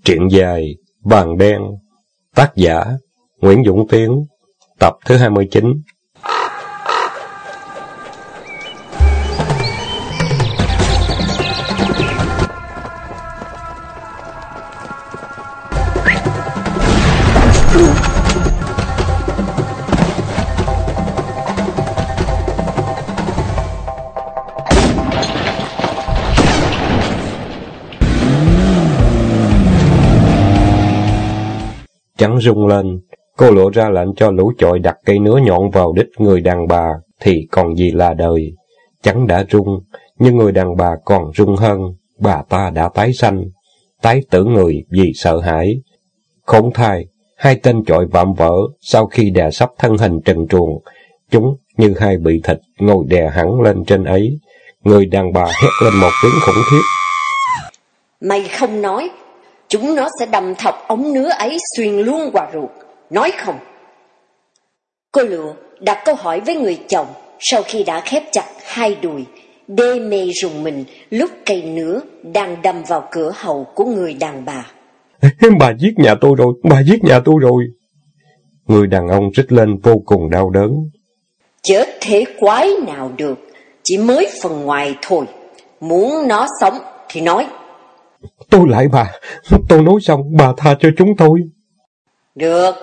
Truyện dài Vàng Đen, tác giả Nguyễn Dũng Tiến, tập thứ 29. Trắng rung lên, cô lộ ra lệnh cho lũ chọi đặt cây nứa nhọn vào đít người đàn bà, thì còn gì là đời. Trắng đã rung, nhưng người đàn bà còn rung hơn, bà ta đã tái xanh, tái tử người vì sợ hãi. Khốn thai, hai tên chọi vạm vỡ, sau khi đè sắp thân hình trần truồng, chúng như hai bị thịt ngồi đè hẳn lên trên ấy. Người đàn bà hét lên một tiếng khủng khiếp. Mày không nói, chúng nó sẽ đâm thọc ống nứa ấy xuyên luôn qua ruột, nói không? Cô lụa đặt câu hỏi với người chồng sau khi đã khép chặt hai đùi, đê mê rùng mình lúc cây nứa đang đâm vào cửa hậu của người đàn bà. Bà giết nhà tôi rồi, bà giết nhà tôi rồi. Người đàn ông rít lên vô cùng đau đớn. Chết thế quái nào được, chỉ mới phần ngoài thôi, muốn nó sống thì nói. Tôi lại bà, tôi nói xong bà tha cho chúng tôi. Được.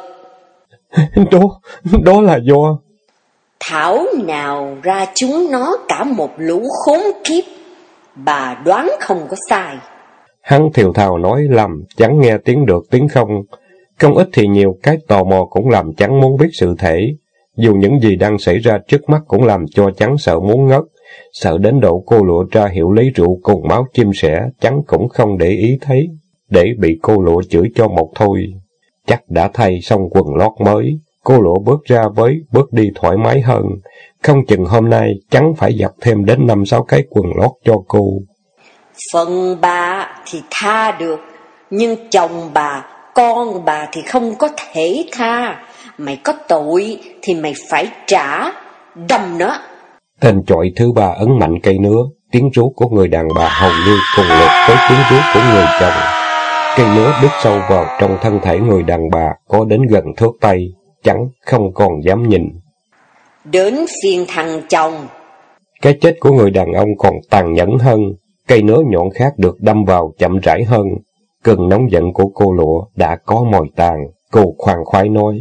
Đó là do thảo nào ra chúng nó cả một lũ khốn kiếp, bà đoán không có sai. Hắn thều thào nói làm Trắng nghe tiếng được tiếng không. Không ít thì nhiều, cái tò mò cũng làm Trắng muốn biết sự thể. Dù những gì đang xảy ra trước mắt cũng làm cho Trắng sợ muốn ngất. Sợ đến độ cô lụa ra hiệu lấy rượu cùng máu chim sẻ, Trắng cũng không để ý thấy, để bị cô lụa chửi cho một thôi. Chắc đã thay xong quần lót mới, cô lụa bước ra với bước đi thoải mái hơn. Không chừng hôm nay Trắng phải giặt thêm đến 5-6 cái quần lót cho cô. Phần bà thì tha được, nhưng chồng bà, con bà thì không có thể tha. Mày có tội thì mày phải trả, đâm nó. Tên chọi thứ ba ấn mạnh cây nứa, tiếng rú của người đàn bà hầu như cùng lượt với tiếng rú của người chồng. Cây nứa đứt sâu vào trong thân thể người đàn bà, có đến gần thước tay, Trắng không còn dám nhìn. Đến phiên thằng chồng. Cái chết của người đàn ông còn tàn nhẫn hơn, cây nứa nhọn khác được đâm vào chậm rãi hơn. Cơn nóng giận của cô lụa đã có mồi tàn, cô khoan khoái nói.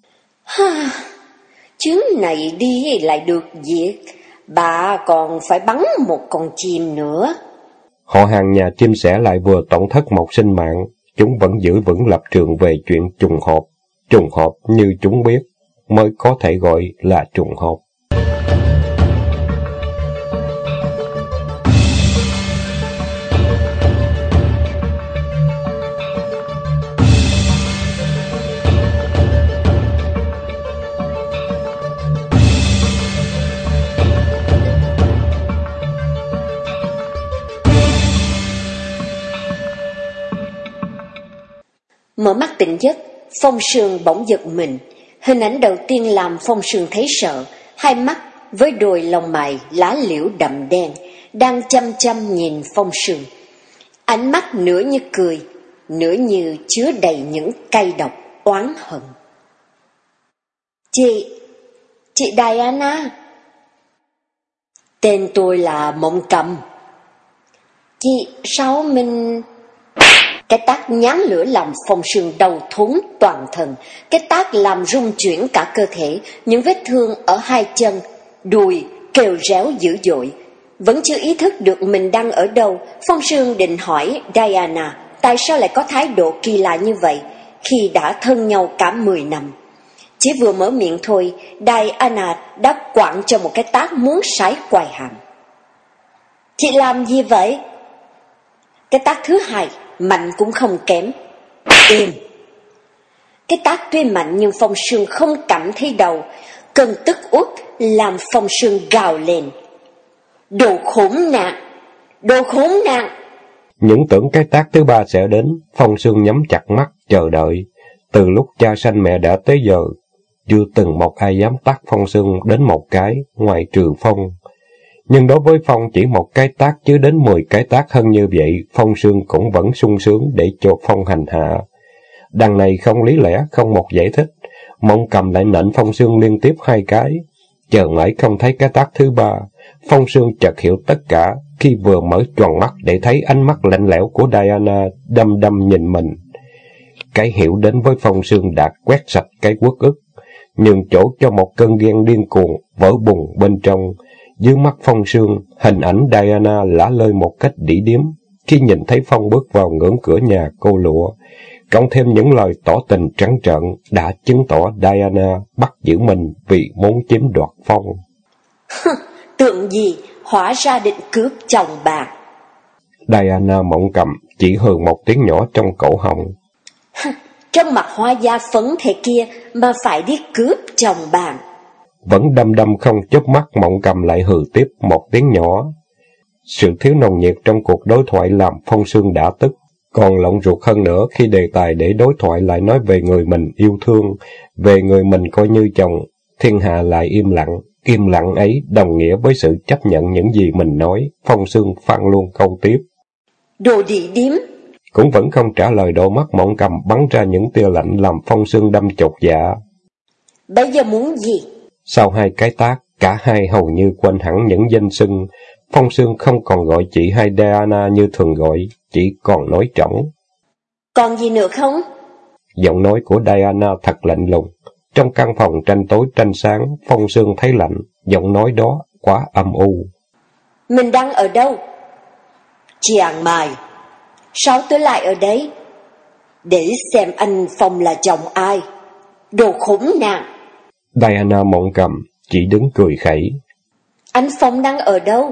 Chuyến này đi lại được việc, bà còn phải bắn một con chim nữa. Họ hàng nhà chim sẻ lại vừa tổn thất một sinh mạng, chúng vẫn giữ vững lập trường về chuyện trùng hợp. Trùng hợp như chúng biết, mới có thể gọi là trùng hợp. Mở mắt tỉnh giấc, Phong Sương bỗng giật mình. Hình ảnh đầu tiên làm Phong Sương thấy sợ. Hai mắt với đôi lông mày lá liễu đậm đen đang chăm chăm nhìn Phong Sương. Ánh mắt nửa như cười, nửa như chứa đầy những cay độc oán hận. Chị Diana. Tên tôi là Mộng Cầm. Chị, sao mình... Cái tát nhán lửa làm Phong Sương đau thốn toàn thân. Cái tát làm rung chuyển cả cơ thể. Những vết thương ở hai chân, đùi kêu réo dữ dội. Vẫn chưa ý thức được mình đang ở đâu, Phong Sương định hỏi Diana tại sao lại có thái độ kỳ lạ như vậy khi đã thân nhau cả 10 năm. Chỉ vừa mở miệng thôi, Diana đã quẳng cho một cái tát muốn sái quai hàm. Chị làm gì vậy? Cái tát thứ hai mạnh cũng không kém. Im. Cái tát tuy mạnh nhưng Phong Sương không cảm thấy đau. Cơn tức uất làm Phong Sương gào lên. Đồ khốn nạn! Đồ khốn nạn! Những tưởng cái tát thứ ba sẽ đến, Phong Sương nhắm chặt mắt chờ đợi. Từ lúc cha sanh mẹ đã tới giờ, chưa từng một ai dám tát Phong Sương đến một cái, ngoài trừ Phong. Nhưng đối với Phong chỉ một cái tát chứ đến 10 cái tát hơn như vậy, Phong Sương cũng vẫn sung sướng để cho Phong hành hạ. Đằng này không lý lẽ, không một giải thích. Mộng Cầm lại nện Phong Sương liên tiếp 2 cái. Chờ mãi không thấy cái tát thứ 3, Phong Sương chợt hiểu tất cả khi vừa mở tròn mắt để thấy ánh mắt lạnh lẽo của Diana đăm đăm nhìn mình. Cái hiểu đến với Phong Sương đã quét sạch cái uất ức, nhường chỗ cho một cơn ghen điên cuồng vỡ bùng bên trong. Dưới mắt Phong Sương, hình ảnh Diana lả lơi một cách đỉ điếm khi nhìn thấy Phong bước vào ngưỡng cửa nhà cô lụa. Cộng thêm những lời tỏ tình trắng trợn đã chứng tỏ Diana bắt giữ mình vì muốn chiếm đoạt Phong. Tượng gì, hóa ra định cướp chồng bạn. Diana Mộng Cầm chỉ hừ một tiếng nhỏ trong cổ họng. Trong mặt hoa da phấn thế kia mà phải đi cướp chồng bạn. Vẫn đăm đăm không chớp mắt, Mộng Cầm lại hừ tiếp một tiếng nhỏ. Sự thiếu nồng nhiệt trong cuộc đối thoại làm Phong Sương đã tức. Còn lộn ruột hơn nữa khi đề tài để đối thoại lại nói về người mình yêu thương, về người mình coi như chồng, thiên hạ lại im lặng. Im lặng ấy đồng nghĩa với sự chấp nhận những gì mình nói. Phong Sương phang luôn câu tiếp. Đồ đỉ điếm. Cũng vẫn không trả lời, đôi mắt Mộng Cầm bắn ra những tia lạnh làm Phong Sương đâm chột dạ. Bây giờ muốn gì? Sau 2 cái tát, cả hai hầu như quên hẳn những danh xưng. Phong Sương không còn gọi chị hay Diana như thường gọi, chỉ còn nói trỏng. Còn gì nữa không? Giọng nói của Diana thật lạnh lùng. Trong căn phòng tranh tối tranh sáng, Phong Sương thấy lạnh, giọng nói đó quá âm u. Mình đang ở đâu? Chàng mày, sao tôi lại ở đấy? Để xem anh Phong là chồng ai? Đồ khủng nạn. Diana Mộng Cầm chỉ đứng cười khẩy. Anh Phong đang ở đâu?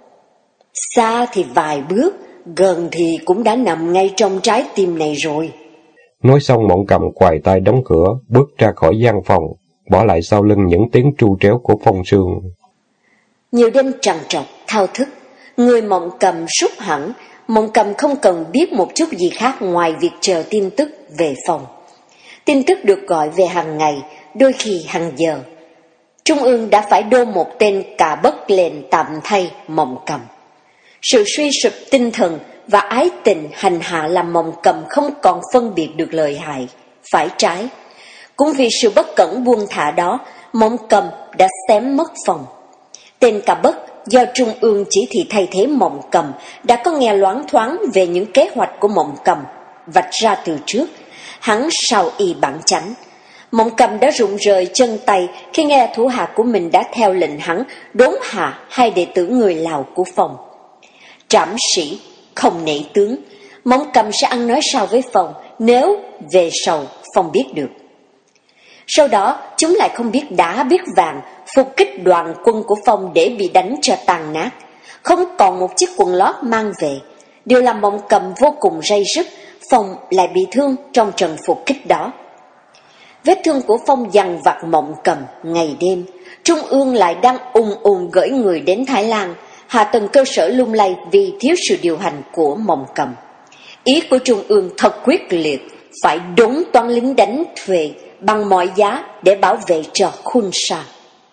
Xa thì vài bước, gần thì cũng đã nằm ngay trong trái tim này rồi. Nói xong Mộng Cầm quài tay đóng cửa, bước ra khỏi gian phòng, bỏ lại sau lưng những tiếng tru tréo của Phong Sương. Nhiều đêm trằn trọc, thao thức, người Mộng Cầm sút hẳn. Mộng Cầm không cần biết một chút gì khác ngoài việc chờ tin tức về Phong. Tin tức được gọi về hàng ngày, đôi khi hàng giờ. Trung ương đã phải đô một tên cà bất lên tạm thay Mộng Cầm. Sự suy sụp tinh thần và ái tình hành hạ làm Mộng Cầm không còn phân biệt được lợi hại, phải trái. Cũng vì sự bất cẩn buông thả đó, Mộng Cầm đã xém mất Phong. Tên cà bất do Trung ương chỉ thị thay thế Mộng Cầm đã có nghe loáng thoáng về những kế hoạch của Mộng Cầm, vạch ra từ trước, hắn sao y bản chánh. Mộng Cầm đã rụng rời chân tay khi nghe thủ hạ của mình đã theo lệnh hắn đốn hạ 2 đệ tử người Lào của Phong. Trảm sĩ, không nể tướng, Mộng Cầm sẽ ăn nói sao với Phong nếu về sau Phong biết được. Sau đó, chúng lại không biết đá biết vàng, phục kích đoàn quân của Phong để bị đánh cho tàn nát. Không còn một chiếc quần lót mang về. Điều làm Mộng Cầm vô cùng ray rứt, Phong lại bị thương trong trận phục kích đó. Vết thương của Phong dằn vặt Mộng Cầm ngày đêm. Trung ương lại đang gửi người đến Thái Lan, hạ tầng cơ sở lung lay vì thiếu sự điều hành của Mộng Cầm. Ý của Trung ương thật quyết liệt, phải đốn toán lính đánh thuê bằng mọi giá để bảo vệ cho Khun Sa.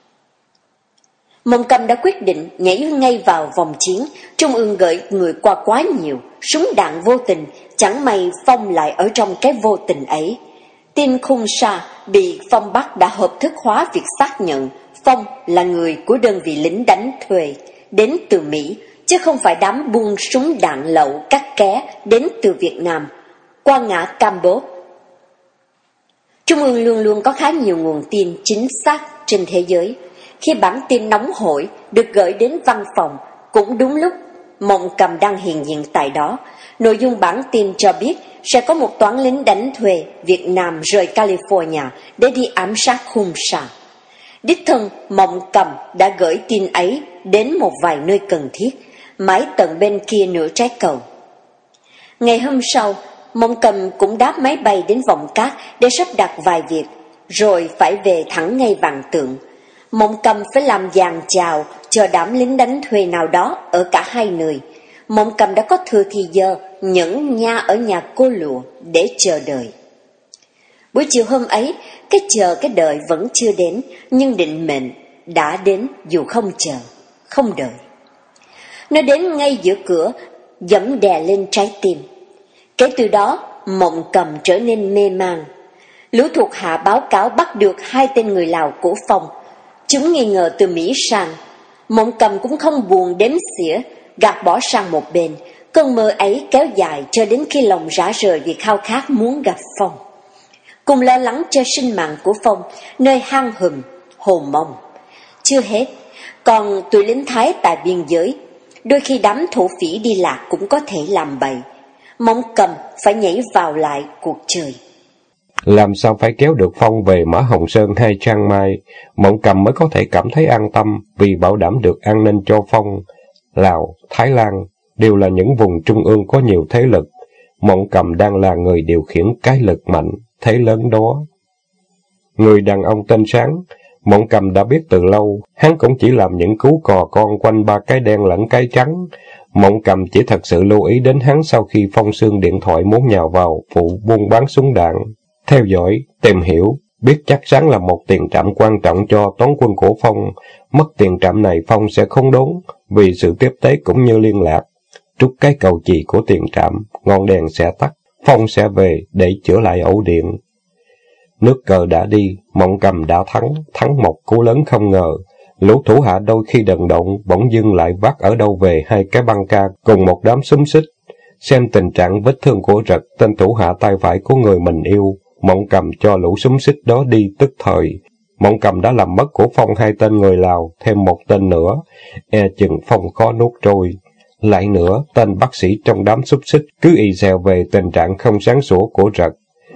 Mộng Cầm đã quyết định nhảy ngay vào vòng chiến. Trung ương gửi người qua quá nhiều, súng đạn vô tình, chẳng may Phong lại ở trong cái vô tình ấy. Tin Khun Sa bị Phong bắt đã hợp thức hóa việc xác nhận Phong là người của đơn vị lính đánh thuê đến từ Mỹ, chứ không phải đám buôn súng đạn lậu cắt ké đến từ Việt Nam qua ngã Campuchia. Trung ương luôn luôn có khá nhiều nguồn tin chính xác trên thế giới. Khi bản tin nóng hổi được gửi đến văn phòng, cũng đúng lúc Mộng Cầm đang hiện diện tại đó. Nội dung bản tin cho biết sẽ có một toán lính đánh thuê Việt Nam rời California để đi ám sát Khun Sa. Đích thân Mộng Cầm đã gửi tin ấy đến một vài nơi cần thiết, mãi tận bên kia nửa trái cầu. Ngày hôm sau, Mộng Cầm cũng đáp máy bay đến Vọng Cát để sắp đặt vài việc, rồi phải về thẳng ngay Vạn Tượng. Mộng Cầm phải làm dàn chào cho đám lính đánh thuê nào đó ở cả hai nơi. Mộng Cầm đã có thừa thì giờ nhẫn nha ở nhà cô lụa để chờ đợi. Buổi chiều hôm ấy, cái chờ cái đợi vẫn chưa đến, nhưng định mệnh đã đến dù không chờ, không đợi. Nó đến ngay giữa cửa, giẫm đè lên trái tim. Kể từ đó, Mộng Cầm trở nên mê man. Lũ thuộc hạ báo cáo bắt được 2 tên người Lào của Phong. Chúng nghi ngờ từ Mỹ sang. Mộng Cầm cũng không buồn đếm xỉa, gạt bỏ sang một bên. Cơn mơ ấy kéo dài cho đến khi lòng rã rời vì khao khát muốn gặp Phong. Cùng lo lắng cho sinh mạng của Phong, nơi hang hùm, Hồ Mông. Chưa hết, còn tụi lính Thái tại biên giới, đôi khi đám thổ phỉ đi lạc cũng có thể làm bậy. Mộng Cầm phải nhảy vào lại cuộc chơi. Làm sao phải kéo được Phong về Mã Hồng Sơn hay Trang Mai, Mộng Cầm mới có thể cảm thấy an tâm vì bảo đảm được an ninh cho Phong. Lào, Thái Lan đều là những vùng trung ương có nhiều thế lực. Mộng Cầm đang là người điều khiển cái lực mạnh, thế lớn đó. Người đàn ông tên Sáng, Mộng Cầm đã biết từ lâu, hắn cũng chỉ làm những cú cò con quanh 3 cái đen lẫn cái trắng. Mộng Cầm chỉ thật sự lưu ý đến hắn sau khi Phong Sương điện thoại muốn nhào vào vụ buôn bán súng đạn. Theo dõi, tìm hiểu, biết chắc chắn là một tiền trạm quan trọng cho toán quân của Phong. Mất tiền trạm này Phong sẽ không đốn, vì sự tiếp tế cũng như liên lạc. Trút cái cầu chì của tiền trạm, ngọn đèn sẽ tắt, Phong sẽ về để chữa lại ổ điện. Nước cờ đã đi, Mộng Cầm đã thắng một cú lớn không ngờ. Lũ thủ hạ đôi khi đần độn, bỗng dưng lại vác ở đâu về 2 cái băng ca cùng một đám xúm xích. Xem tình trạng vết thương của Rật, tên thủ hạ tay phải của người mình yêu, Mộng Cầm cho lũ xúm xích đó đi tức thời. Mộng Cầm đã làm mất của Phong 2 tên người Lào, thêm 1 tên nữa, chừng Phong khó nuốt trôi. Lại nữa, tên bác sĩ trong đám xúc xích cứ y xèo về tình trạng không sáng sủa của Rật.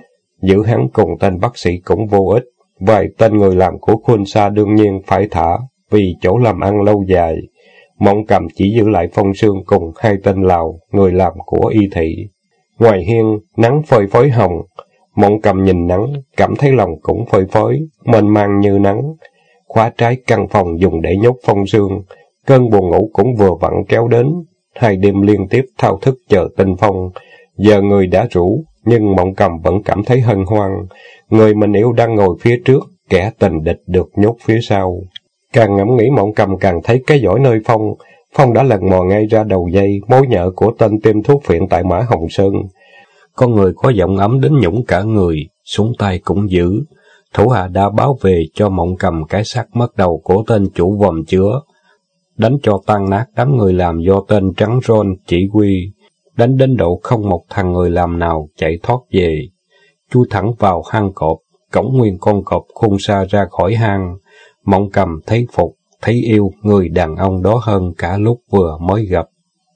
Giữ hắn cùng tên bác sĩ cũng vô ích, vài tên người làm của Khuôn Sa đương nhiên phải thả, vì chỗ làm ăn lâu dài. Mộng Cầm chỉ giữ lại Phong Sương cùng 2 tên Lào, người làm của y thị. Ngoài hiên, nắng phơi phới hồng. Mộng Cầm nhìn nắng, cảm thấy lòng cũng phơi phới, mênh mang như nắng. Khóa trái căn phòng dùng để nhốt Phong Sương, cơn buồn ngủ cũng vừa vặn kéo đến. 2 đêm liên tiếp thao thức chờ tin Phong. Giờ người đã rủ, nhưng Mộng Cầm vẫn cảm thấy hân hoan. Người mình yêu đang ngồi phía trước, kẻ tình địch được nhốt phía sau. Càng ngẫm nghĩ Mộng Cầm càng thấy cái giỏi nơi Phong. Phong đã lần mò ngay ra đầu dây, mối nhợ của tên tiêm thuốc phiện tại Mã Hồng Sơn. Con người có giọng ấm đến nhũng cả người, xuống tay cũng dữ. Thủ hạ đã báo về cho Mộng Cầm cái xác mất đầu của tên chủ vòm chứa. Đánh cho tan nát đám người làm do tên Trắng Ron chỉ huy. Đánh đến độ không một thằng người làm nào chạy thoát về. Chui thẳng vào hang cọp, cõng nguyên con cọp Khuôn Sa ra khỏi hang. Mộng Cầm thấy phục, thấy yêu người đàn ông đó hơn cả lúc vừa mới gặp.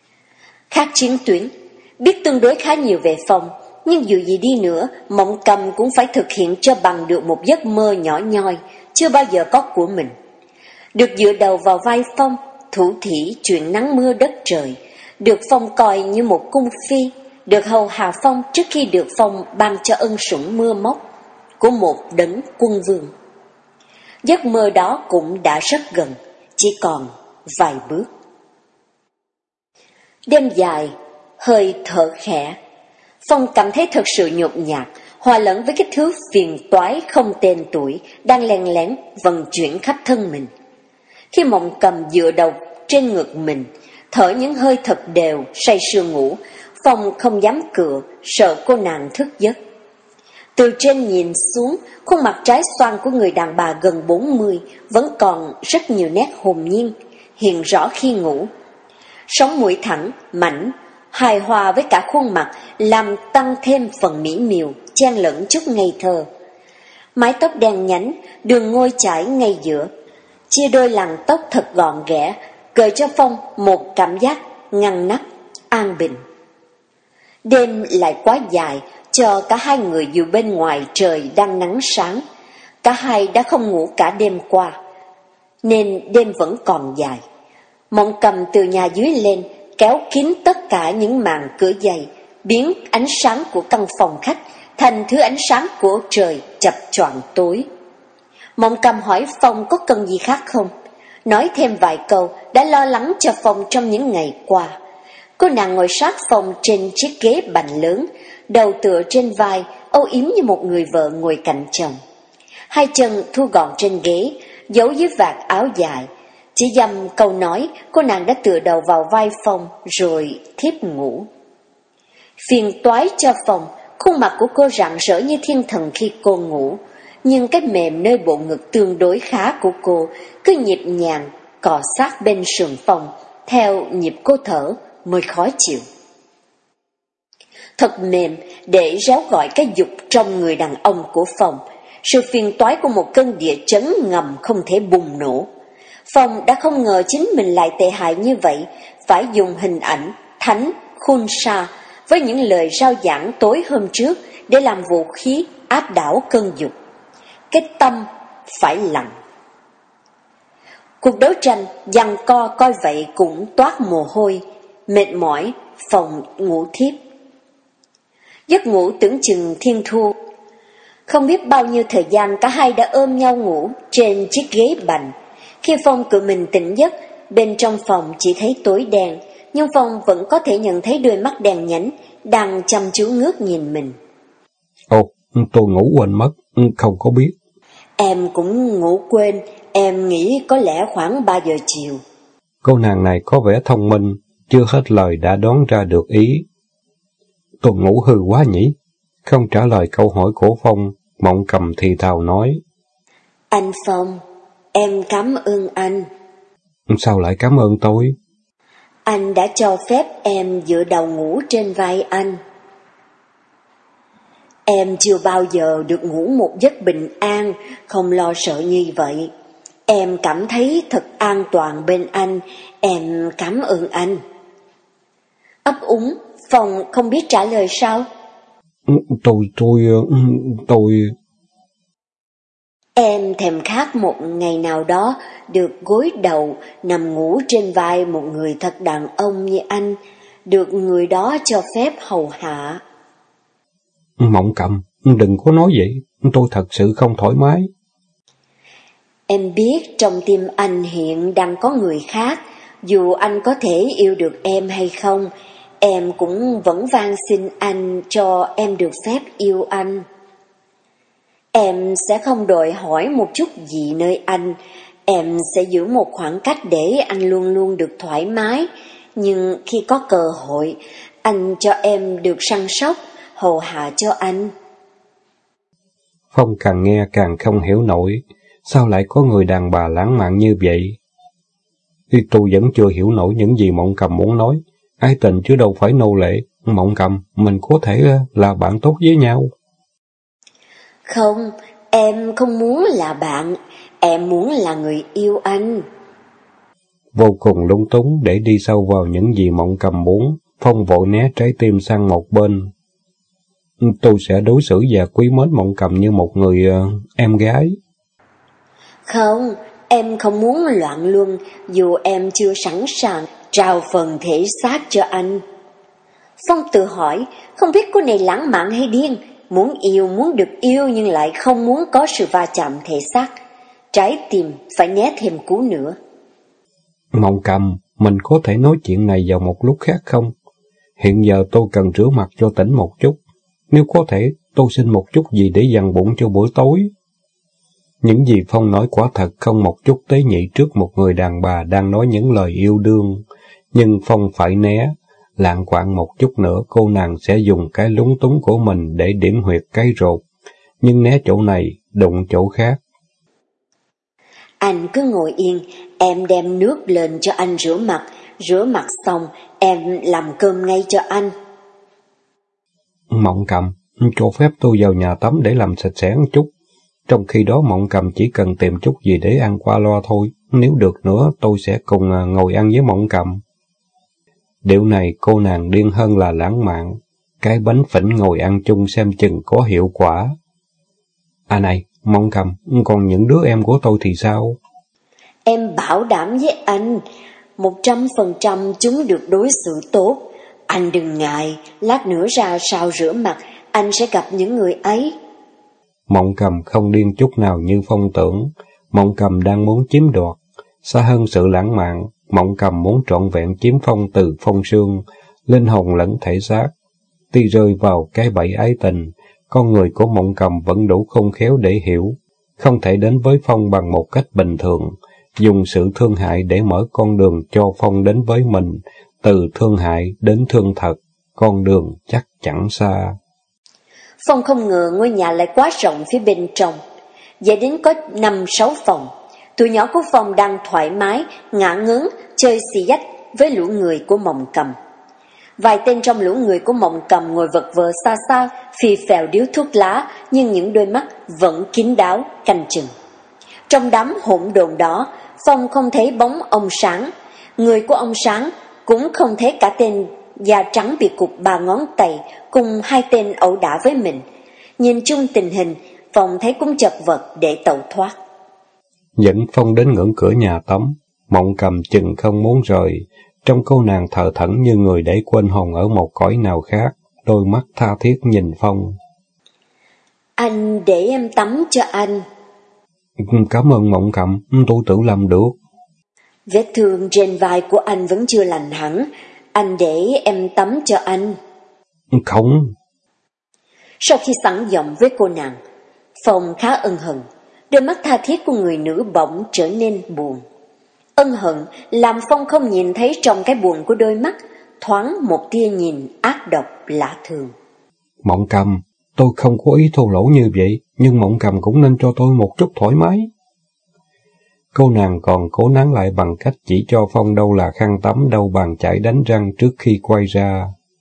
Khác chiến tuyến, biết tương đối khá nhiều về Phong, nhưng dù gì đi nữa, Mộng Cầm cũng phải thực hiện cho bằng được một giấc mơ nhỏ nhoi, chưa bao giờ có của mình. Được dựa đầu vào vai Phong, thủ thỉ chuyện nắng mưa đất trời, được Phong coi như một cung phi, được hầu hạ Phong trước khi được Phong ban cho ân sủng mưa móc của một đấng quân vương. Giấc mơ đó cũng đã rất gần, chỉ còn vài bước. Đêm dài, hơi thở khẽ, Phong cảm thấy thật sự nhột nhạt, hòa lẫn với cái thứ phiền toái không tên tuổi đang len lén vận chuyển khắp thân mình. Khi Mộng Cầm dựa đầu trên ngực mình, thở những hơi thật đều, say sưa ngủ, Phong không dám cựa, sợ cô nàng thức giấc. Từ trên nhìn xuống, khuôn mặt trái xoan của người đàn bà gần 40 vẫn còn rất nhiều nét hồn nhiên, hiện rõ khi ngủ. Sống mũi thẳng, mảnh, hài hòa với cả khuôn mặt, làm tăng thêm phần mỹ miều, chen lẫn chút ngây thơ. Mái tóc đen nhánh, đường ngôi chải ngay giữa, chia đôi làn tóc thật gọn ghẽ, gợi cho Phong một cảm giác ngăn nắp, an bình. Đêm lại quá dài, cho cả hai người dù bên ngoài trời đang nắng sáng. Cả hai đã không ngủ cả đêm qua, nên đêm vẫn còn dài. Mộng Cầm từ nhà dưới lên, kéo kín tất cả những màn cửa dày, biến ánh sáng của căn phòng khách thành thứ ánh sáng của trời chập choạng tối. Mộng Cầm hỏi Phong có cần gì khác không, nói thêm vài câu đã lo lắng cho Phong trong những ngày qua. Cô nàng ngồi sát Phong trên chiếc ghế bành lớn, đầu tựa trên vai, âu yếm như một người vợ ngồi cạnh chồng. Hai chân thu gọn trên ghế, giấu dưới vạt áo dài, Chỉ dăm câu nói, cô nàng đã tựa đầu vào vai Phong rồi thiếp ngủ. Phiền toái cho Phong, khuôn mặt của cô rạng rỡ như thiên thần khi cô ngủ, nhưng cái mềm nơi bộ ngực tương đối khá của cô cứ nhịp nhàng cọ sát bên sườn Phong theo nhịp cô thở mới khó chịu. Thật mềm để réo gọi cái dục trong người đàn ông của Phong, sự phiền toái của một cơn địa chấn ngầm không thể bùng nổ. Phong đã không ngờ chính mình lại tệ hại như vậy, phải dùng hình ảnh thánh Khun Sa với những lời rao giảng tối hôm trước để làm vũ khí áp đảo cơn dục. Cái tâm phải lặng. Cuộc đấu tranh giằng co coi vậy cũng toát mồ hôi, mệt mỏi, Phong ngủ thiếp. Giấc ngủ tưởng chừng thiên thu. Không biết bao nhiêu thời gian cả hai đã ôm nhau ngủ trên chiếc ghế bành. Khi Phong tự mình tỉnh giấc, bên trong phòng chỉ thấy tối đen, nhưng Phong vẫn có thể nhận thấy đôi mắt đèn nhánh đang chăm chú ngước nhìn mình. Ồ, tôi ngủ quên mất, không có biết. Em cũng ngủ quên, em nghĩ có lẽ khoảng 3 giờ chiều. Cô nàng này có vẻ thông minh, chưa hết lời đã đoán ra được ý. Tôi ngủ hư quá nhỉ? Không trả lời câu hỏi của Phong, Mộng Cầm thì thào nói. Anh Phong, em cảm ơn anh. Sao lại cảm ơn tôi? Anh đã cho phép em dựa đầu ngủ trên vai anh. Em chưa bao giờ được ngủ một giấc bình an, không lo sợ như vậy. Em cảm thấy thật an toàn bên anh, em cảm ơn anh. Ấp úng, Phong không biết trả lời sao. Tôi... Em thèm khát một ngày nào đó được gối đầu, nằm ngủ trên vai một người thật đàn ông như anh, được người đó cho phép hầu hạ. Mộng Cầm, đừng có nói vậy, tôi thật sự không thoải mái. Em biết trong tim anh hiện đang có người khác, dù anh có thể yêu được em hay không, em cũng vẫn van xin anh cho em được phép yêu anh. Em sẽ không đòi hỏi một chút gì nơi anh, em sẽ giữ một khoảng cách để anh luôn luôn được thoải mái, nhưng khi có cơ hội, anh cho em được săn sóc, hầu hạ cho anh. Phong càng nghe càng không hiểu nổi, sao lại có người đàn bà lãng mạn như vậy? Tôi vẫn chưa hiểu nổi những gì Mộng Cầm muốn nói. Ái tình chứ đâu phải nô lệ. Mộng Cầm, mình có thể là bạn tốt với nhau. Không, em không muốn là bạn, em muốn là người yêu anh. Vô cùng lung túng để đi sâu vào những gì Mộng Cầm muốn, Phong vội né trái tim sang một bên. Tôi sẽ đối xử và quý mến Mộng Cầm như một người em gái. Không, em không muốn loạn luân, dù em chưa sẵn sàng trao phần thể xác cho anh. Phong tự hỏi, không biết cô này lãng mạn hay điên, muốn yêu, muốn được yêu nhưng lại không muốn có sự va chạm thể xác. Trái tim phải né thêm cú nữa. Mộng Cầm, mình có thể nói chuyện này vào một lúc khác không? Hiện giờ tôi cần rửa mặt cho tỉnh một chút. Nếu có thể, tôi xin một chút gì để dằn bụng cho bữa tối. Những gì Phong nói quả thật không một chút tế nhị trước một người đàn bà đang nói những lời yêu đương. Nhưng Phong phải né, lạng quạng một chút nữa cô nàng sẽ dùng cái lúng túng của mình để điểm huyệt cái rột. Nhưng né chỗ này, đụng chỗ khác. Anh cứ ngồi yên, em đem nước lên cho anh rửa mặt xong, em làm cơm ngay cho anh. Mộng Cầm, cho phép tôi vào nhà tắm để làm sạch sẽ một chút. Trong khi đó Mộng Cầm chỉ cần tìm chút gì để ăn qua loa thôi. Nếu được nữa, tôi sẽ cùng ngồi ăn với Mộng Cầm. Điều này cô nàng điên hơn là lãng mạn. Cái bánh phỉnh ngồi ăn chung xem chừng có hiệu quả. À này, Mộng Cầm, còn những đứa em của tôi thì sao? Em bảo đảm với anh, 100% chúng được đối xử tốt. Anh đừng ngại, lát nữa ra sau rửa mặt, anh sẽ gặp những người ấy. Mộng Cầm không điên chút nào như Phong tưởng. Mộng Cầm đang muốn chiếm đoạt. Xa hơn sự lãng mạn, Mộng Cầm muốn trọn vẹn chiếm Phong từ phong xương, linh hồn lẫn thể xác. Tuy rơi vào cái bẫy ái tình, con người của Mộng Cầm vẫn đủ khôn khéo để hiểu. Không thể đến với Phong bằng một cách bình thường. dùng sự thương hại để mở con đường cho Phong đến với mình, từ thương hại đến thương thật, con đường chắc chẳng xa. Phong không ngờ ngôi nhà lại quá rộng phía bên trong, dễ đến có 5-6 phòng. Tụi nhỏ của Phong đang thoải mái, ngả ngớn, chơi xì dách với lũ người của Mộng Cầm. Vài tên trong lũ người của Mộng Cầm ngồi vật vờ xa xa, phì phèo điếu thuốc lá, nhưng những đôi mắt vẫn kín đáo, canh chừng. Trong đám hỗn độn đó, Phong không thấy bóng ông Sáng. Người của ông Sáng cũng không thấy cả tên da trắng bị cụp 3 ngón tay cùng 2 tên ẩu đả với mình. Nhìn chung tình hình, Phong thấy cũng chật vật để tẩu thoát. Dẫn Phong đến ngưỡng cửa nhà tắm, Mộng Cầm chừng không muốn rời. Trong cô nàng thờ thẫn như người để quên hồn ở một cõi nào khác, đôi mắt tha thiết nhìn Phong. Anh để em tắm cho anh. Cảm ơn Mộng Cầm, tôi tự làm được. Vết thương trên vai của anh vẫn chưa lành hẳn, anh để em tắm cho anh. Không. Sau khi sẵn giọng với cô nàng, Phong khá ân hận. Đôi mắt tha thiết của người nữ bỗng trở nên buồn. Ân hận làm Phong không nhìn thấy trong cái buồn của đôi mắt thoáng một tia nhìn ác độc lạ thường. Mộng Cầm, tôi không có ý thô lỗ như vậy, nhưng Mộng Cầm cũng nên cho tôi một chút thoải mái. Cô nàng còn cố nán lại bằng cách chỉ cho Phong đâu là khăn tắm, đâu bàn chải đánh răng trước khi quay ra.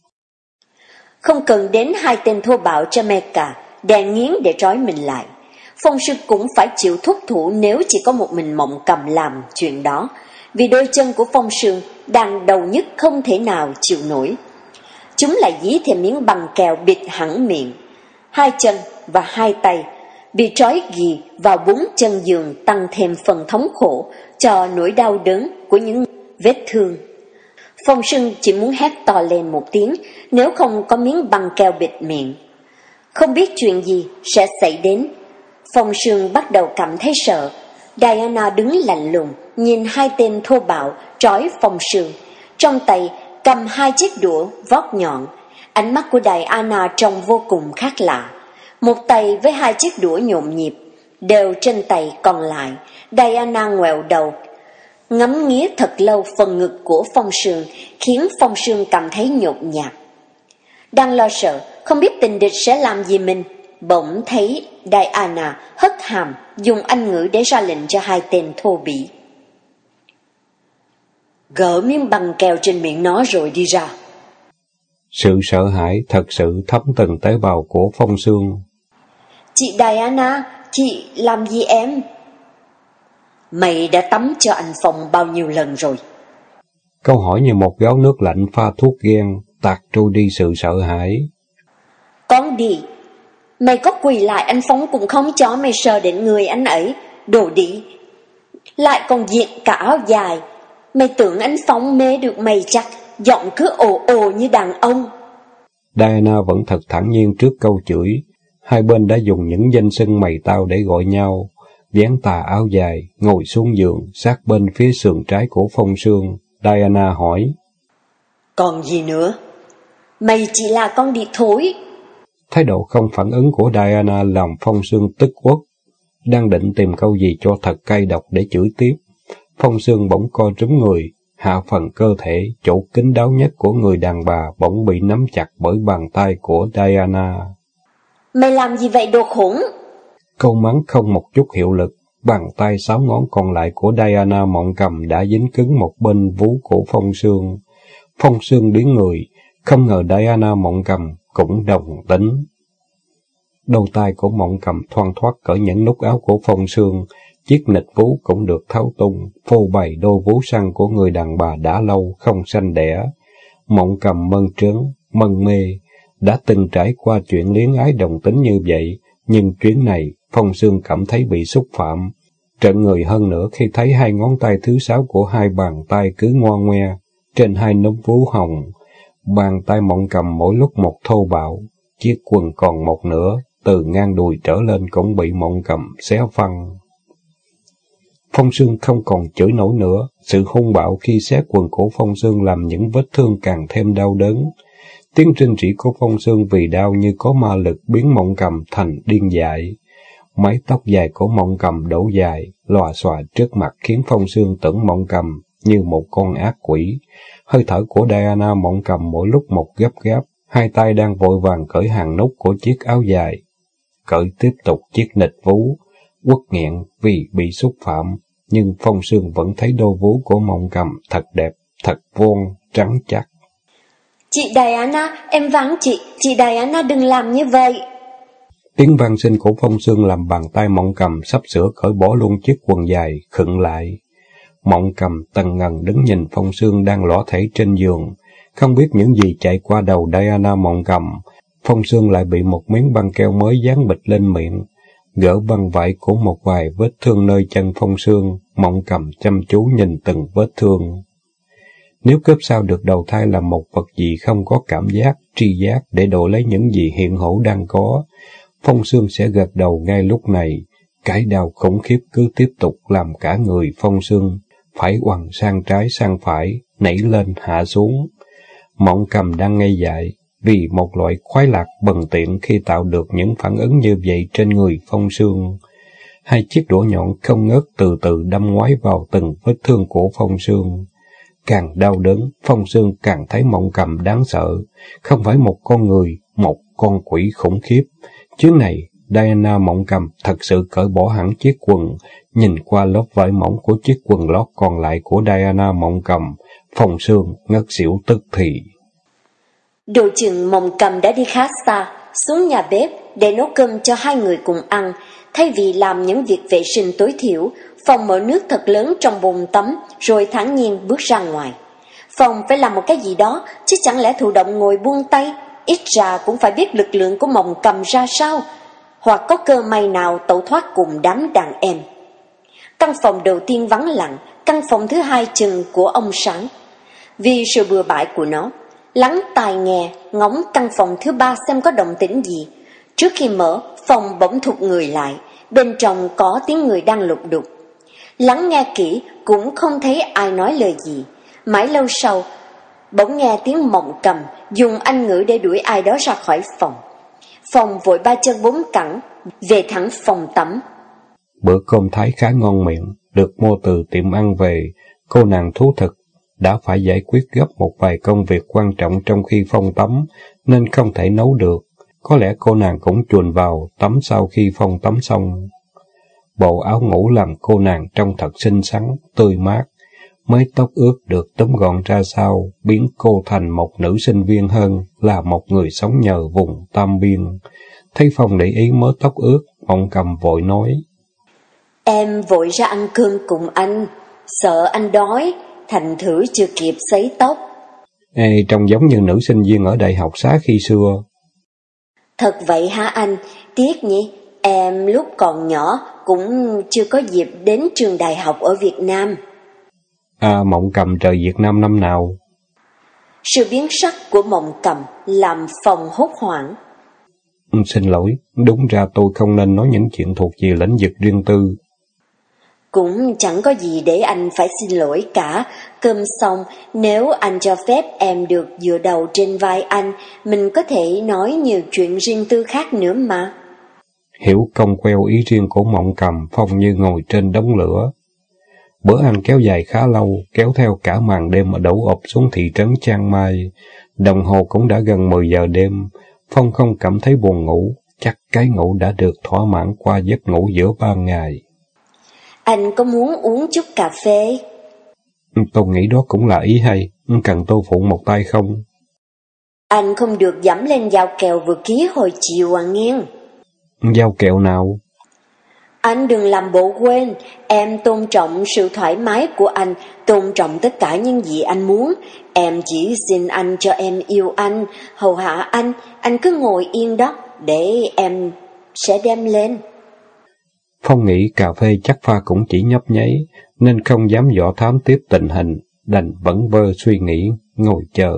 Không cần đến 2 tên thô bạo Jamaica đè nghiến để trói mình lại. Phong sư cũng phải chịu thúc thủ nếu chỉ có một mình Mộng Cầm làm chuyện đó, vì đôi chân của Phong Sương đang đầu nhức không thể nào chịu nổi. Chúng lại dí thêm miếng băng keo bịt hẳn miệng. 2 chân và 2 tay bị trói ghì vào 4 chân giường tăng thêm phần thống khổ cho nỗi đau đớn của những vết thương. Phong Sương chỉ muốn hét to lên một tiếng nếu không có miếng băng keo bịt miệng. Không biết chuyện gì sẽ xảy đến. Phong Sương bắt đầu cảm thấy sợ. Diana đứng lạnh lùng nhìn 2 tên thô bạo trói Phong Sương, trong tay cầm 2 chiếc đũa vót nhọn. Ánh mắt của Diana trông vô cùng khác lạ. Một tay với 2 chiếc đũa nhộn nhịp đều trên tay còn lại. Diana ngoẹo đầu ngắm nghía thật lâu phần ngực của Phong Sương, khiến Phong Sương cảm thấy nhột nhạt. Đang lo sợ không biết tình địch sẽ làm gì mình, bỗng thấy Diana hất hàm dùng Anh ngữ để ra lệnh cho 2 tên thô bỉ. Gỡ miếng băng keo trên miệng nó rồi đi ra. Sự sợ hãi thật sự thấm từng tế bào của Phong Sương. Chị Diana, chị làm gì em? Mày đã tắm cho anh Phong bao nhiêu lần rồi? Câu hỏi như một gáo nước lạnh pha thuốc ghen, tạt trôi đi sự sợ hãi. Con đi, mày có quỳ lại anh Phong cũng không cho mày sờ đến người anh ấy, đồ đi. Lại còn diện cả áo dài, mày tưởng anh Phong mê được mày chắc, giọng cứ ồ ồ như đàn ông. Diana vẫn thật thản nhiên trước câu chửi. Hai bên đã dùng những danh xưng mày tao để gọi nhau. Vén tà áo dài, ngồi xuống giường, sát bên phía sườn trái của Phong Sương. Diana hỏi. Còn gì nữa? Mày chỉ là con đĩ thối. Thái độ không phản ứng của Diana làm Phong Sương tức uất. Đang định tìm câu gì cho thật cay độc để chửi tiếp. Phong Sương bỗng co rúm người, hạ phần cơ thể, chỗ kín đáo nhất của người đàn bà bỗng bị nắm chặt bởi bàn tay của Diana. Mày làm gì vậy đồ khủng? Câu mắng không một chút hiệu lực, bàn tay 6 ngón còn lại của Diana Mộng Cầm đã dính cứng một bên vú của Phong Sương. Phong Sương đứng người, không ngờ Diana Mộng Cầm cũng đồng tính. Đầu tay của Mộng Cầm thoăn thoắt cởi những nút áo của Phong Sương, chiếc nịt vú cũng được tháo tung, phô bày đôi vú săn của người đàn bà đã lâu không sanh đẻ. Mộng Cầm mơn trớn, mân mê, đã từng trải qua chuyện luyến ái đồng tính như vậy, nhưng chuyến này Phong Sương cảm thấy bị xúc phạm. Trợn người hơn nữa khi thấy 2 ngón tay thứ 6 của 2 bàn tay cứ ngoa ngoe trên 2 nấm vú hồng. Bàn tay Mộng Cầm mỗi lúc một thô bạo, chiếc quần còn một nửa, từ ngang đùi trở lên cũng bị Mộng Cầm xé phăng. Phong Sương không còn chửi nổi nữa, sự hung bạo khi xé quần của Phong Sương làm những vết thương càng thêm đau đớn. Tiếng rên rỉ của Phong Sương vì đau như có ma lực biến Mộng Cầm thành điên dại. Mái tóc dài của Mộng Cầm đổ dài, lòa xòa trước mặt khiến Phong Sương tưởng Mộng Cầm như một con ác quỷ. Hơi thở của Diana Mộng Cầm mỗi lúc một gấp gáp, hai tay đang vội vàng cởi hàng nút của chiếc áo dài. Cởi tiếp tục chiếc nịt vú, uất nghẹn vì bị xúc phạm, nhưng Phong Sương vẫn thấy đôi vú của Mộng Cầm thật đẹp, thật vuông, trắng chắc. Chị Diana, em vắng chị Diana đừng làm như vậy. Tiếng van xin của Phong Sương làm bàn tay Mộng Cầm sắp sửa cởi bỏ luôn chiếc quần dài, khựng lại. Mộng Cầm tần ngần đứng nhìn Phong Sương đang lõa thể trên giường, không biết những gì chạy qua đầu Diana Mộng Cầm. Phong Sương lại bị một miếng băng keo mới dán bịch lên miệng. Gỡ băng vải của một vài vết thương nơi chân Phong Sương, Mộng Cầm chăm chú nhìn từng vết thương. Nếu cướp sao được đầu thai là một vật gì không có cảm giác, tri giác để đổi lấy những gì hiện hữu đang có, Phong Sương sẽ gật đầu ngay lúc này. Cái đau khủng khiếp cứ tiếp tục làm cả người Phong Sương phải oằn sang trái sang phải, nảy lên hạ xuống. Mộng Cầm đang ngây dại vì một loại khoái lạc bần tiện khi tạo được những phản ứng như vậy trên người Phong Sương. Hai chiếc đũa nhọn không ngớt từ từ đâm ngoái vào từng vết thương của Phong Sương. Càng đau đớn, Phong Sương càng thấy Mộng Cầm đáng sợ, không phải một con người, một con quỷ khủng khiếp. Chuyến này, Diana Mộng Cầm thật sự cởi bỏ hẳn chiếc quần, nhìn qua lớp vải mỏng của chiếc quần lót còn lại của Diana Mộng Cầm, Phong Sương ngất xỉu tức thì. Đội trưởng Mộng Cầm đã đi khá xa, xuống nhà bếp để nấu cơm cho hai người cùng ăn. Thay vì làm những việc vệ sinh tối thiểu, Phong mở nước thật lớn trong bồn tắm, rồi thản nhiên bước ra ngoài. Phong phải làm một cái gì đó, chứ chẳng lẽ thụ động ngồi buông tay, ít ra cũng phải biết lực lượng của Mộng Cầm ra sao, hoặc có cơ may nào tẩu thoát cùng đám đàn em. Căn phòng đầu tiên vắng lặng, căn phòng thứ hai chừng của ông Sáng. Vì sự bừa bãi của nó, lắng tai nghe, ngóng căn phòng thứ ba xem có động tĩnh gì. Trước khi mở, phòng bỗng thụt người lại, bên trong có tiếng người đang lục đục. Lắng nghe kỹ cũng không thấy ai nói lời gì. Mãi lâu sau, bỗng nghe tiếng Mộng Cầm dùng Anh ngữ để đuổi ai đó ra khỏi phòng. Phong vội ba chân bốn cẳng về thẳng phòng tắm. Bữa cơm Thái khá ngon miệng, được mua từ tiệm ăn về. Cô nàng thú thực đã phải giải quyết gấp một vài công việc quan trọng trong khi Phong tắm, nên không thể nấu được. Có lẽ cô nàng cũng chuồn vào tắm sau khi Phong tắm xong. Bộ áo ngủ làm cô nàng trông thật xinh xắn, tươi mát. Mái tóc ướt được túm gọn ra sau, biến cô thành một nữ sinh viên hơn là một người sống nhờ vùng Tam Biên. Thấy Phong để ý mớ tóc ướt, Mộng Cầm vội nói: Em vội ra ăn cơm cùng anh, sợ anh đói, thành thử chưa kịp sấy tóc. Ê, trông giống như nữ sinh viên ở đại học xá khi xưa. Thật vậy hả anh? Tiếc nhỉ, em lúc còn nhỏ cũng chưa có dịp đến trường đại học ở Việt Nam. À, Mộng Cầm trời Việt Nam năm nào? Sự biến sắc của Mộng Cầm làm Phong hốt hoảng. Xin lỗi, đúng ra tôi không nên nói những chuyện thuộc về lĩnh vực riêng tư. Cũng chẳng có gì để anh phải xin lỗi cả. Cơm xong, nếu anh cho phép em được dựa đầu trên vai anh, mình có thể nói nhiều chuyện riêng tư khác nữa mà. Hiểu cong queo ý riêng của Mộng Cầm, Phong như ngồi trên đống lửa. Bữa ăn kéo dài khá lâu, kéo theo cả màn đêm ở đổ ập xuống thị trấn Chiang Mai. Đồng hồ cũng đã gần 10 giờ đêm. Phong không cảm thấy buồn ngủ, chắc cái ngủ đã được thỏa mãn qua giấc ngủ giữa ban ngày. Anh có muốn uống chút cà phê? Tôi nghĩ đó cũng là ý hay, cần tôi phụ một tay không? Anh không được dẫm lên dao kèo vừa ký hồi chiều à nghe. Dao kẹo nào? Anh đừng làm bộ quên, em tôn trọng sự thoải mái của anh, tôn trọng tất cả những gì anh muốn. Em chỉ xin anh cho em yêu anh, hầu hạ anh cứ ngồi yên đó, để em sẽ đem lên. Phong nghĩ cà phê chắc pha cũng chỉ nhấp nháy, nên không dám dò thám tiếp tình hình, đành vẫn vơ suy nghĩ, ngồi chờ.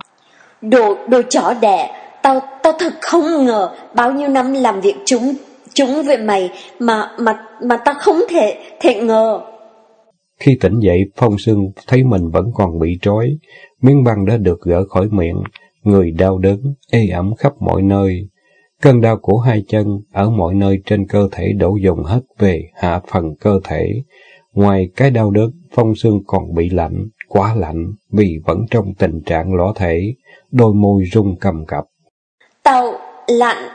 Đồ chó đẻ, tao thật không ngờ bao nhiêu năm làm việc chúng với mày mà ta không thể ngờ. Khi tỉnh dậy, Phong Sương thấy mình vẫn còn bị trói. Miếng băng đã được gỡ khỏi miệng, người đau đớn, ê ẩm khắp mọi nơi. Cơn đau của hai chân ở mọi nơi trên cơ thể đổ dồn hết về hạ phần cơ thể. Ngoài cái đau đớn, Phong Sương còn bị lạnh, quá lạnh, vì vẫn trong tình trạng lõa thể, đôi môi run cầm cập. Tao lạnh.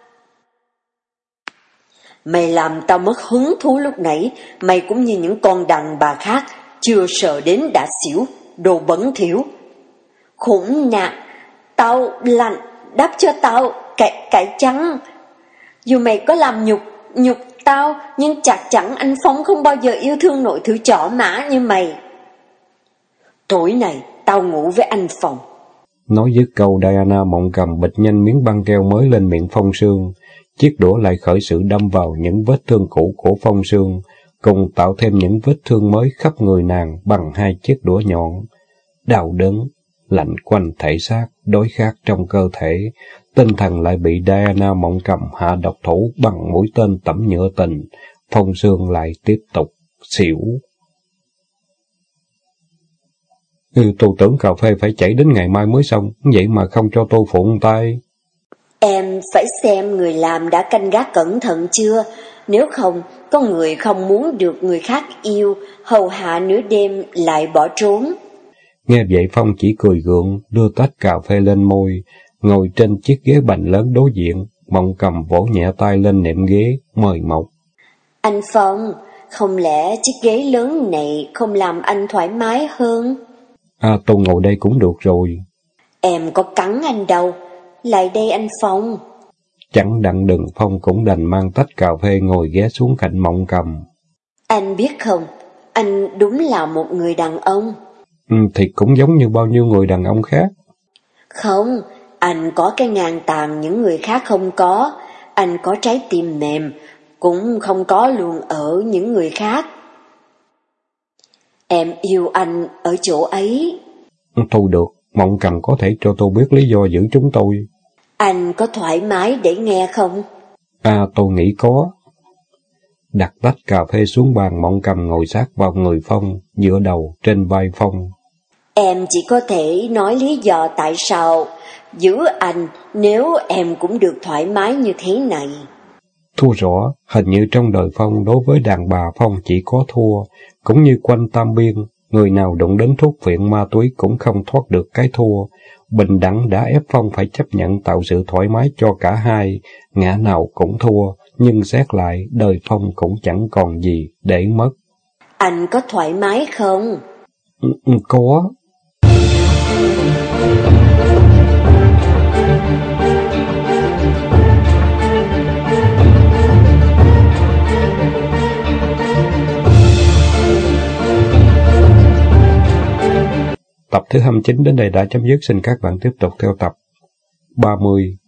Mày làm tao mất hứng thú lúc nãy, mày cũng như những con đàn bà khác, chưa sợ đến đã xỉu, đồ bẩn thỉu. Khủng nạn, tao lạnh, đáp cho tao cái trắng. Dù mày có làm nhục tao, nhưng chắc chắn anh Phong không bao giờ yêu thương nổi thứ chó mã như mày. Tối này, tao ngủ với anh Phong. Nói dứt câu, Diana mộng cầm bịch nhanh miếng băng keo mới lên miệng Phong Sương. Chiếc đũa lại khởi sự đâm vào những vết thương cũ của Phong Sương, cùng tạo thêm những vết thương mới khắp người nàng bằng hai chiếc đũa nhọn. Đau đớn, lạnh quanh thể xác, đói khát trong cơ thể, tinh thần lại bị Diana mộng cầm hạ độc thủ bằng mũi tên tẩm nhựa tình. Phong Sương lại tiếp tục xỉu. Tôi tưởng cà phê phải chảy đến ngày mai mới xong, vậy mà không cho tôi phụng tay. Em phải xem người làm đã canh gác cẩn thận chưa, nếu không, có người không muốn được người khác yêu, hầu hạ nửa đêm lại bỏ trốn. Nghe vậy Phong chỉ cười gượng, đưa tách cà phê lên môi, ngồi trên chiếc ghế bành lớn đối diện, Mộng Cầm vỗ nhẹ tay lên nệm ghế, mời mọc. Anh Phong, không lẽ chiếc ghế lớn này không làm anh thoải mái hơn? Tôi ngồi đây cũng được rồi. Em có cắn anh đâu, lại đây anh Phong. Chẳng đặng đừng, Phong cũng đành mang tách cà phê ngồi ghé xuống cạnh Mộng Cầm. Anh biết không, anh đúng là một người đàn ông. Thì cũng giống như bao nhiêu người đàn ông khác. Không, anh có cái ngang tàn những người khác không có. Anh có trái tim mềm, cũng không có luôn ở những người khác. Em yêu anh ở chỗ ấy. Thôi được, Mộng Cầm có thể cho tôi biết lý do giữ chúng tôi. Anh có thoải mái để nghe không? Tôi nghĩ có. Đặt tách cà phê xuống bàn, Mộng Cầm ngồi sát vào người Phong, dựa đầu trên vai Phong. Em chỉ có thể nói lý do tại sao giữ anh nếu em cũng được thoải mái như thế này. Thua rõ, hình như trong đời Phong đối với đàn bà Phong chỉ có thua, cũng như quanh Tam Biên, người nào đụng đến thuốc viện ma túy cũng không thoát được cái thua. Bình đẳng đã ép Phong phải chấp nhận tạo sự thoải mái cho cả hai, ngã nào cũng thua, nhưng xét lại đời Phong cũng chẳng còn gì để mất. Anh có thoải mái không? Có. Tập thứ 29 đến đây đã chấm dứt, xin các bạn tiếp tục theo tập 30.